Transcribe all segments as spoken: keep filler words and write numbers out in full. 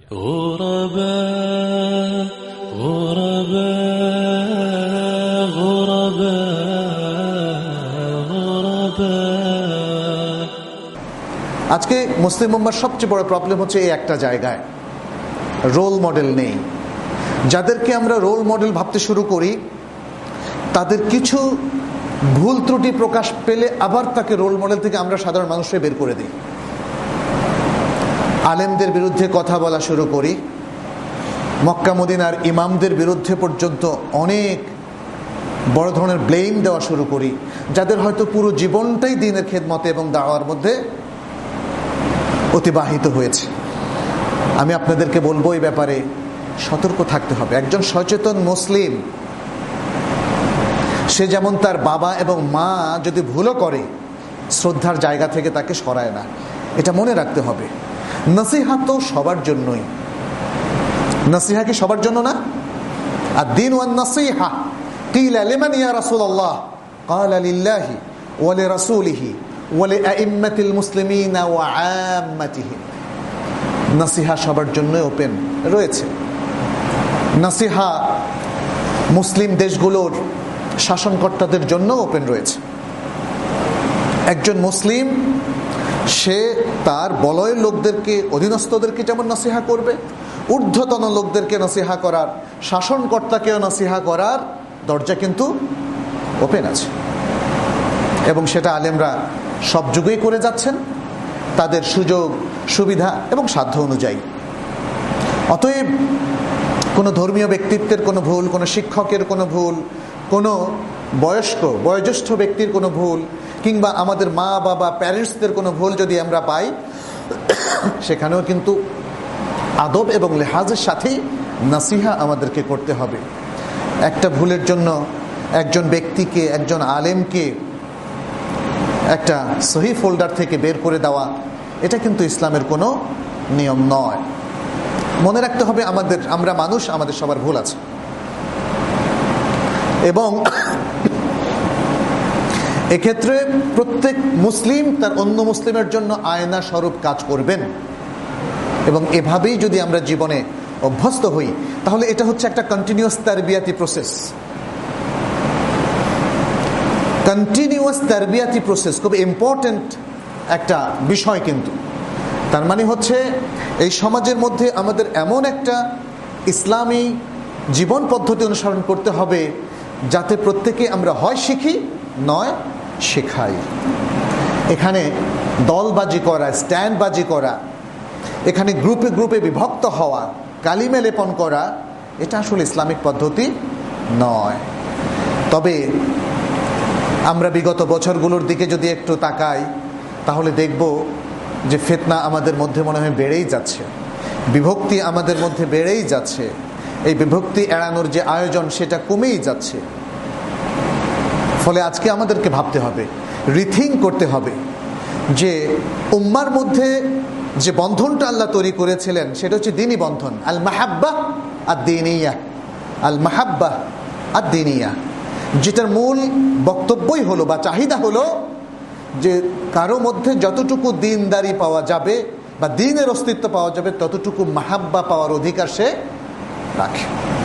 غرباء غرباء غرباء غرباء। আজকে মুসলিম উম্মার সবচেয়ে বড় প্রবলেম হচ্ছে এই একটা জায়গায়, রোল মডেল নেই। যাদেরকে আমরা রোল মডেল ভাবতে শুরু করি তাদের কিছু ভুল ত্রুটি প্রকাশ পেলে আবার তাকে রোল মডেল থেকে আমরা সাধারণ মানুষরা বের করে দিই। আলেমদের বিরুদ্ধে কথা বলা শুরু করি, মক্কা মদিনার ইমামদের বিরুদ্ধে পর্যন্ত অনেক বড় ধরনের ব্লেম দেওয়া শুরু করি, যাদের হয়তো পুরো জীবনটাই দ্বীনের খেদমতে এবং দাওয়ার মধ্যে অতিবাহিত হয়েছে। আমি আপনাদেরকে বলবো এই ব্যাপারে সতর্ক থাকতে হবে। একজন সচেতন মুসলিম সে যেমন তার বাবা এবং মা যদি ভুলও করে শ্রদ্ধার জায়গা থেকে তাকে সরায় না, এটা মনে রাখতে হবে। নসিহা তো সবার জন্যই। নসিহা কি সবার জন্য না? আদ-দীন ওয়ান নসিহা কিলা লিমান ইয়া রাসূলুল্লাহ ক্বালা লিল্লাহি ওয়া লিরাসূলিহি ওয়া লিআইম্মাতিল মুসলিমিনা ওয়া আম্মাতিহিম। নসিহা সবার জন্যই ওপেন রয়েছে। নসিহা মুসলিম দেশগুলোর শাসনকর্তাদের জন্য ওপেন রয়েছে। একজন মুসলিম সে তার বলয়ের লোকদেরকে, অধীনস্থদেরকে যেমন নসিহা করবে, ঊর্ধ্বতন লোকদেরকে নসিহা করার, শাসনকর্তাকেও নসিহা করার দরজা কিন্তু ওপেন আছে। এবং সেটা আলেমরা সব যুগেই করে যাচ্ছেন তাদের সুযোগ সুবিধা এবং সাধ্য অনুযায়ী। অতএব কোনো ধর্মীয় ব্যক্তিত্বের কোনো ভুল, কোনো শিক্ষকের কোনো ভুল, কোনো বয়স্ক বয়োজ্যেষ্ঠ ব্যক্তির কোনো ভুল, কিংবা আমাদের মা বাবা প্যারেন্টসদের কোনো ভুল যদি আমরা পাই, সেখানেও কিন্তু আদব এবং লেহাজের সাথেই নসিহা আমাদেরকে করতে হবে। একটা ভুলের জন্য একজন ব্যক্তিকে, একজন আলেমকে একটা সহি ফোল্ডার থেকে বের করে দেওয়া, এটা কিন্তু ইসলামের কোনো নিয়ম নয়। মনে রাখতে হবে আমাদের, আমরা মানুষ, আমাদের সবার ভুল আছে। এবং এক্ষেত্রে প্রত্যেক মুসলিম তার অন্য মুসলিমের জন্য আয়না স্বরূপ কাজ করবেন। এবং এভাবেই যদি আমরা জীবনে অভ্যস্ত হই তাহলে এটা হচ্ছে একটা কন্টিনিউয়াস তারবিয়াতি প্রসেস। কন্টিনিউয়াস তারবিয়াতি প্রসেস খুব ইম্পর্টেন্ট একটা বিষয়। কিন্তু তার মানে হচ্ছে এই সমাজের মধ্যে আমাদের এমন একটা ইসলামী জীবন পদ্ধতি অনুসরণ করতে হবে যাতে প্রত্যেকে আমরা হয় শিখি নয় শেখাই। এখানে দলবাজি করা, স্ট্যান্ডবাজি করা, এখানে গ্রুপে গ্রুপে বিভক্ত হওয়া, কালিমে লেপন করা, এটা আসলে ইসলামিক পদ্ধতি নয়। তবে আমরা বিগত বছরগুলোর দিকে যদি একটু তাকাই তাহলে দেখব যে ফিতনা আমাদের মধ্যে মনে হয় বেড়েই যাচ্ছে, বিভক্তি আমাদের মধ্যে বেড়েই যাচ্ছে। এই বিভক্তি এড়ানোর যে আয়োজন সেটা কমেই যাচ্ছে। ফলে আজকে আমাদেরকে ভাবতে হবে, রিথিং করতে হবে যে উম্মার মধ্যে যে বন্ধনটা আল্লাহ তৈরি করেছিলেন সেটা হচ্ছে দ্বীনি বন্ধন, আল মাহাব্বাহ আদ-দীনিয়া, আল মাহাব্বাহ আদ-দীনিয়া, যেটার মূল বক্তব্যই হলো বা চাহিদা হলো যে কারো মধ্যে যতটুকু দ্বীনদারি পাওয়া যাবে বা দ্বীনের অস্তিত্ব পাওয়া যাবে ততটুকু মাহাব্বা পাওয়ার অধিকার সে রাখে।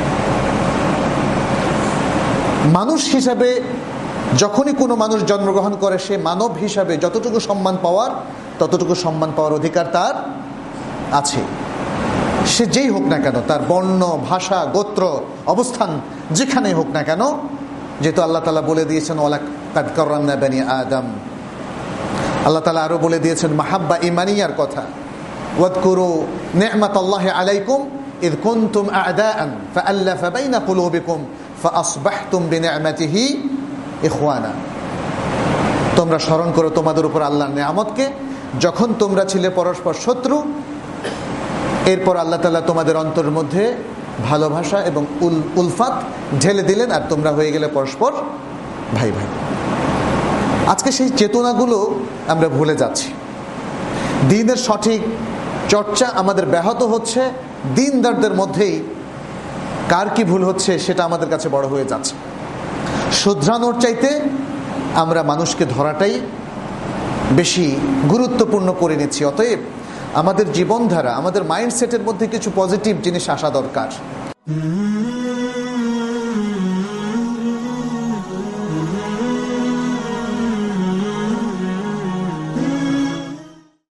মানুষ হিসাবে যখনই কোনো মানুষ জন্মগ্রহণ করে সে মানব হিসাবে যতটুকু সম্মান পাওয়ার ততটুকু সম্মান পাওয়ার অধিকার তার আছে। সে যেই হোক না কেন, তার বর্ণ, ভাষা, গোত্র, অবস্থান যেখানেই হোক না কেন, যেহেতু আল্লাহ তাআলা বলে দিয়েছেন ওয়ালাকাদ কাররামনা বানি আদম। আল্লাহ তাআলা আরো বলে দিয়েছেন মাহাব্বা ঈমানিয়ার কথা, ওয়াদকুরু নি'মাতাল্লাহি আলাইকুম ইয কুনতুম আ'দাআন ফাআল্লাফা বাইনা কুলুবিকুম ফাআসবাহতুম বিনি'মাতিহি ইখওয়ানা। তোমরা স্মরণ করো তোমাদের উপর আল্লাহর নিয়ামতকে, যখন তোমরা ছিলে পরস্পর শত্রু, এরপর আল্লাহ তাআলা তোমাদের অন্তরের মধ্যে ভালোবাসা এবং উল উলফাত ঢেলে দিলেন আর তোমরা হয়ে গেলে পরস্পর ভাই ভাই। আজকে সেই চেতনাগুলো আমরা ভুলে যাচ্ছি। দ্বীনের সঠিক চর্চা আমাদের ব্যাহত হচ্ছে, দ্বীনদারদের মধ্যেই কার কি ভুল হচ্ছে সেটা আমাদের কাছে বড় হয়ে যাচ্ছে। শুধরানোর চাইতে আমরা মানুষকে ধরাটাই বেশি গুরুত্বপূর্ণ করে নিচ্ছি। অতএব আমাদের জীবনধারা, আমাদের মাইন্ডসেটের মধ্যে কিছু পজিটিভ জিনিস আসা দরকার।